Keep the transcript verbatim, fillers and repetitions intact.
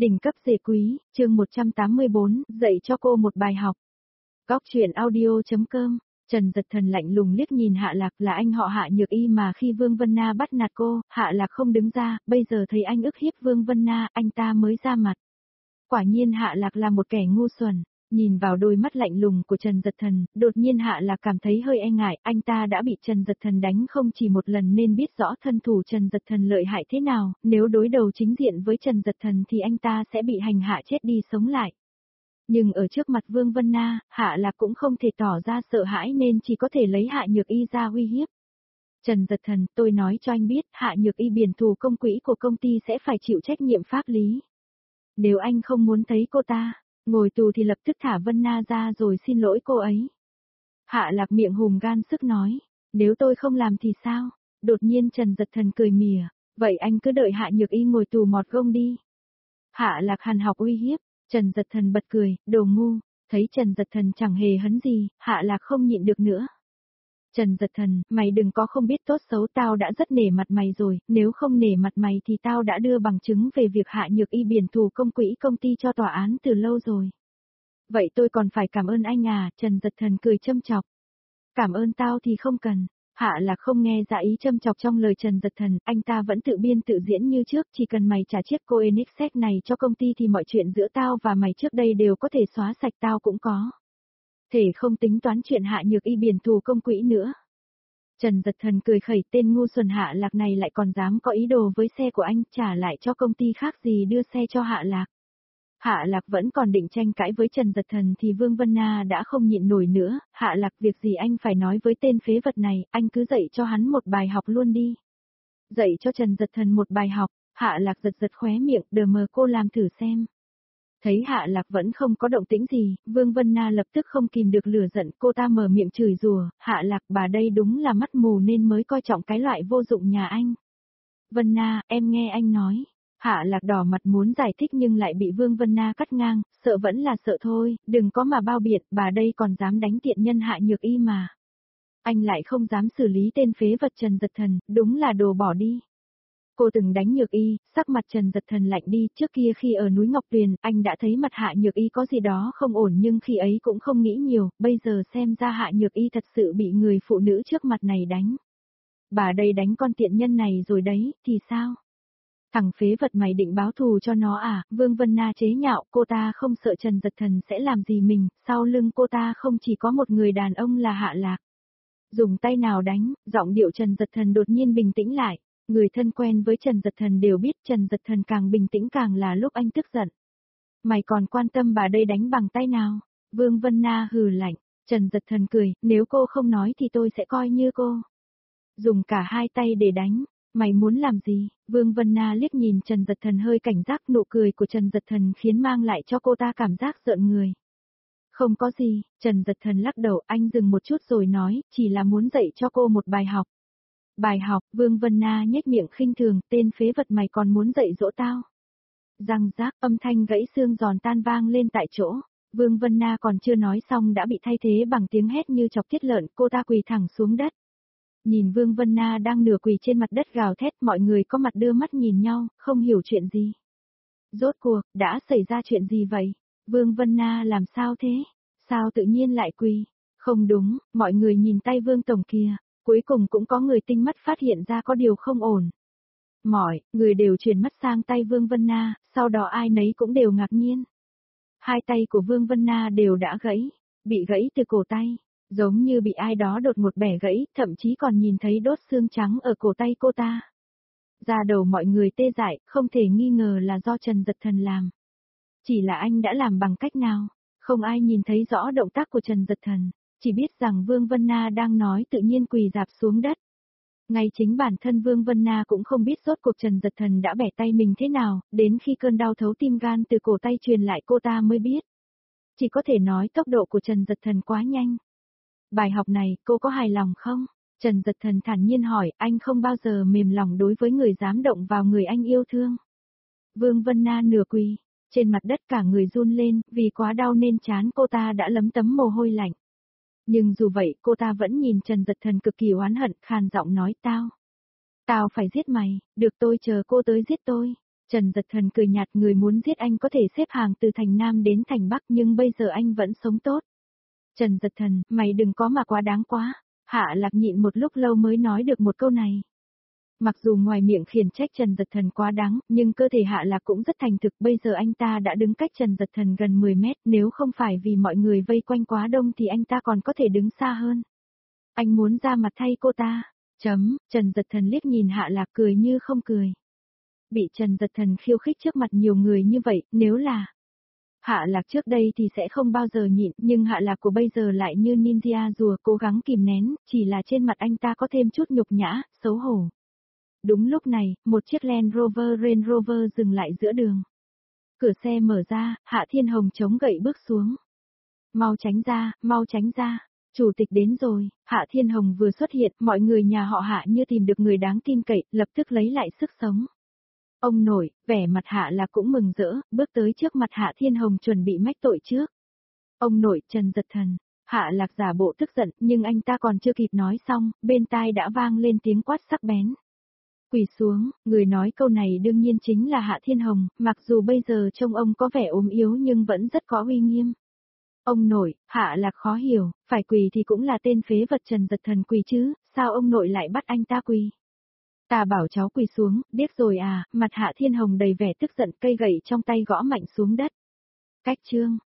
Đỉnh cấp dề quý, chương một trăm tám mươi bốn, dạy cho cô một bài học. Góc truyện audio.com, Trần Dật Thần lạnh lùng liếc nhìn Hạ Lạc, là anh họ Hạ Nhược Y mà khi Vương Vân Na bắt nạt cô, Hạ Lạc không đứng ra, bây giờ thấy anh ức hiếp Vương Vân Na, anh ta mới ra mặt. Quả nhiên Hạ Lạc là một kẻ ngu xuẩn. Nhìn vào đôi mắt lạnh lùng của Trần Dật Thần, đột nhiên Hạ Lạc cảm thấy hơi e ngại, anh ta đã bị Trần Dật Thần đánh không chỉ một lần nên biết rõ thân thủ Trần Dật Thần lợi hại thế nào, nếu đối đầu chính diện với Trần Dật Thần thì anh ta sẽ bị hành hạ chết đi sống lại. Nhưng ở trước mặt Vương Vân Na, Hạ Lạc cũng không thể tỏ ra sợ hãi nên chỉ có thể lấy Hạ Nhược Y ra uy hiếp. Trần Dật Thần, tôi nói cho anh biết, Hạ Nhược Y biển thủ công quỹ của công ty sẽ phải chịu trách nhiệm pháp lý. Nếu anh không muốn thấy cô ta ngồi tù thì lập tức thả Vân Na ra rồi xin lỗi cô ấy. Hạ Lạc miệng hùm gan sức nói, nếu tôi không làm thì sao? Đột nhiên Trần Dật Thần cười mỉa, vậy anh cứ đợi Hạ Nhược Y ngồi tù mọt gông đi. Hạ Lạc hằn học uy hiếp, Trần Dật Thần bật cười, đồ ngu, thấy Trần Dật Thần chẳng hề hấn gì, Hạ Lạc không nhịn được nữa. Trần Dật Thần, mày đừng có không biết tốt xấu, tao đã rất nể mặt mày rồi, nếu không nể mặt mày thì tao đã đưa bằng chứng về việc Hạ Nhược Y biển thủ công quỹ công ty cho tòa án từ lâu rồi. Vậy tôi còn phải cảm ơn anh à, Trần Dật Thần cười châm chọc. Cảm ơn tao thì không cần. Hạ Lạc không nghe ra ý châm chọc trong lời Trần Dật Thần, anh ta vẫn tự biên tự diễn như trước, chỉ cần mày trả chiếc cô Enixet này cho công ty thì mọi chuyện giữa tao và mày trước đây đều có thể xóa sạch, tao cũng có thể không tính toán chuyện Hạ Nhược Y biển thủ công quỹ nữa. Trần Dật Thần cười khẩy, tên ngu xuẩn Hạ Lạc này lại còn dám có ý đồ với xe của anh, trả lại cho công ty khác gì đưa xe cho Hạ Lạc. Hạ Lạc vẫn còn định tranh cãi với Trần Dật Thần thì Vương Vân Na đã không nhịn nổi nữa, Hạ Lạc, việc gì anh phải nói với tên phế vật này, anh cứ dạy cho hắn một bài học luôn đi. Dạy cho Trần Dật Thần một bài học, Hạ Lạc giật giật khóe miệng, đờ mờ cô làm thử xem. Thấy Hạ Lạc vẫn không có động tĩnh gì, Vương Vân Na lập tức không kìm được lửa giận, cô ta mở miệng chửi rủa, Hạ Lạc, bà đây đúng là mắt mù nên mới coi trọng cái loại vô dụng nhà anh. Vân Na, em nghe anh nói. Hạ Lạc đỏ mặt muốn giải thích nhưng lại bị Vương Vân Na cắt ngang, sợ vẫn là sợ thôi, đừng có mà bao biện, bà đây còn dám đánh tiện nhân Hạ Nhược Y mà. Anh lại không dám xử lý tên phế vật Trần Dật Thần, đúng là đồ bỏ đi. Cô từng đánh Nhược Y, sắc mặt Trần Dật Thần lạnh đi, trước kia khi ở núi Ngọc Tuyền, anh đã thấy mặt Hạ Nhược Y có gì đó không ổn nhưng khi ấy cũng không nghĩ nhiều, bây giờ xem ra Hạ Nhược Y thật sự bị người phụ nữ trước mặt này đánh. Bà đây đánh con tiện nhân này rồi đấy, thì sao? Thằng phế vật mày định báo thù cho nó à? Vương Vân Na chế nhạo, cô ta không sợ Trần Dật Thần sẽ làm gì mình, sau lưng cô ta không chỉ có một người đàn ông là Hạ Lạc. Dùng tay nào đánh, giọng điệu Trần Dật Thần đột nhiên bình tĩnh lại, người thân quen với Trần Dật Thần đều biết Trần Dật Thần càng bình tĩnh càng là lúc anh tức giận. Mày còn quan tâm bà đây đánh bằng tay nào? Vương Vân Na hừ lạnh, Trần Dật Thần cười, nếu cô không nói thì tôi sẽ coi như cô dùng cả hai tay để đánh. Mày muốn làm gì? Vương Vân Na liếc nhìn Trần Dật Thần hơi cảnh giác, nụ cười của Trần Dật Thần khiến mang lại cho cô ta cảm giác rợn người. Không có gì, Trần Dật Thần lắc đầu, anh dừng một chút rồi nói, chỉ là muốn dạy cho cô một bài học. Bài học? Vương Vân Na nhếch miệng khinh thường, tên phế vật mày còn muốn dạy dỗ tao? Răng rác, âm thanh gãy xương giòn tan vang lên tại chỗ. Vương Vân Na còn chưa nói xong đã bị thay thế bằng tiếng hét như chọc tiết lợn, cô ta quỳ thẳng xuống đất. Nhìn Vương Vân Na đang nửa quỳ trên mặt đất gào thét, mọi người có mặt đưa mắt nhìn nhau, không hiểu chuyện gì. Rốt cuộc, đã xảy ra chuyện gì vậy? Vương Vân Na làm sao thế? Sao tự nhiên lại quỳ? Không đúng, mọi người nhìn tay Vương Tổng kìa, cuối cùng cũng có người tinh mắt phát hiện ra có điều không ổn. Mọi người đều chuyển mắt sang tay Vương Vân Na, sau đó ai nấy cũng đều ngạc nhiên. Hai tay của Vương Vân Na đều đã gãy, bị gãy từ cổ tay. Giống như bị ai đó đột ngột bẻ gãy, thậm chí còn nhìn thấy đốt xương trắng ở cổ tay cô ta. Da đầu mọi người tê dại, không thể nghi ngờ là do Trần Dật Thần làm. Chỉ là anh đã làm bằng cách nào? Không ai nhìn thấy rõ động tác của Trần Dật Thần, chỉ biết rằng Vương Vân Na đang nói tự nhiên quỳ rạp xuống đất. Ngay chính bản thân Vương Vân Na cũng không biết rốt cuộc Trần Dật Thần đã bẻ tay mình thế nào, đến khi cơn đau thấu tim gan từ cổ tay truyền lại cô ta mới biết. Chỉ có thể nói tốc độ của Trần Dật Thần quá nhanh. Bài học này, cô có hài lòng không? Trần Dật Thần thản nhiên hỏi, anh không bao giờ mềm lòng đối với người dám động vào người anh yêu thương. Vương Vân Na nửa quỳ, trên mặt đất cả người run lên, vì quá đau nên trán cô ta đã lấm tấm mồ hôi lạnh. Nhưng dù vậy, cô ta vẫn nhìn Trần Dật Thần cực kỳ oán hận, khàn giọng nói, tao, tao phải giết mày, được tôi chờ cô tới giết tôi. Trần Giật Thần cười nhạt, người muốn giết anh có thể xếp hàng từ thành Nam đến thành Bắc nhưng bây giờ anh vẫn sống tốt. Trần Giật Thần, mày đừng có mà quá đáng quá. Hạ Lạc nhịn một lúc lâu mới nói được một câu này. Mặc dù ngoài miệng khiển trách Trần Giật Thần quá đáng, nhưng cơ thể Hạ Lạc cũng rất thành thực, bây giờ anh ta đã đứng cách Trần Giật Thần gần mười mét, nếu không phải vì mọi người vây quanh quá đông thì anh ta còn có thể đứng xa hơn. Anh muốn ra mặt thay cô ta. Chấm, Trần Giật Thần liếc nhìn Hạ Lạc cười như không cười. Bị Trần Giật Thần khiêu khích trước mặt nhiều người như vậy, nếu là Hạ Lạc trước đây thì sẽ không bao giờ nhịn, nhưng Hạ Lạc của bây giờ lại như ninja rùa cố gắng kìm nén, chỉ là trên mặt anh ta có thêm chút nhục nhã, xấu hổ. Đúng lúc này, một chiếc Land Rover Range Rover dừng lại giữa đường. Cửa xe mở ra, Hạ Thiên Hồng chống gậy bước xuống. Mau tránh ra, mau tránh ra. Chủ tịch đến rồi. Hạ Thiên Hồng vừa xuất hiện, mọi người nhà họ Hạ như tìm được người đáng tin cậy, lập tức lấy lại sức sống. Ông nội, vẻ mặt Hạ Lạc cũng mừng rỡ, bước tới trước mặt Hạ Thiên Hồng chuẩn bị mách tội trước. Ông nội, Trần Giật Thần. Hạ Lạc giả bộ tức giận, nhưng anh ta còn chưa kịp nói xong, bên tai đã vang lên tiếng quát sắc bén. Quỳ xuống, người nói câu này đương nhiên chính là Hạ Thiên Hồng, mặc dù bây giờ trông ông có vẻ ốm yếu nhưng vẫn rất có uy nghiêm. Ông nội, Hạ Lạc khó hiểu, phải quỳ thì cũng là tên phế vật Trần Giật Thần quỳ chứ, sao ông nội lại bắt anh ta quỳ? Ta bảo cháu quỳ xuống, điếc rồi à, mặt Hạ Thiên Hồng đầy vẻ tức giận, cây gậy trong tay gõ mạnh xuống đất. Cách chương.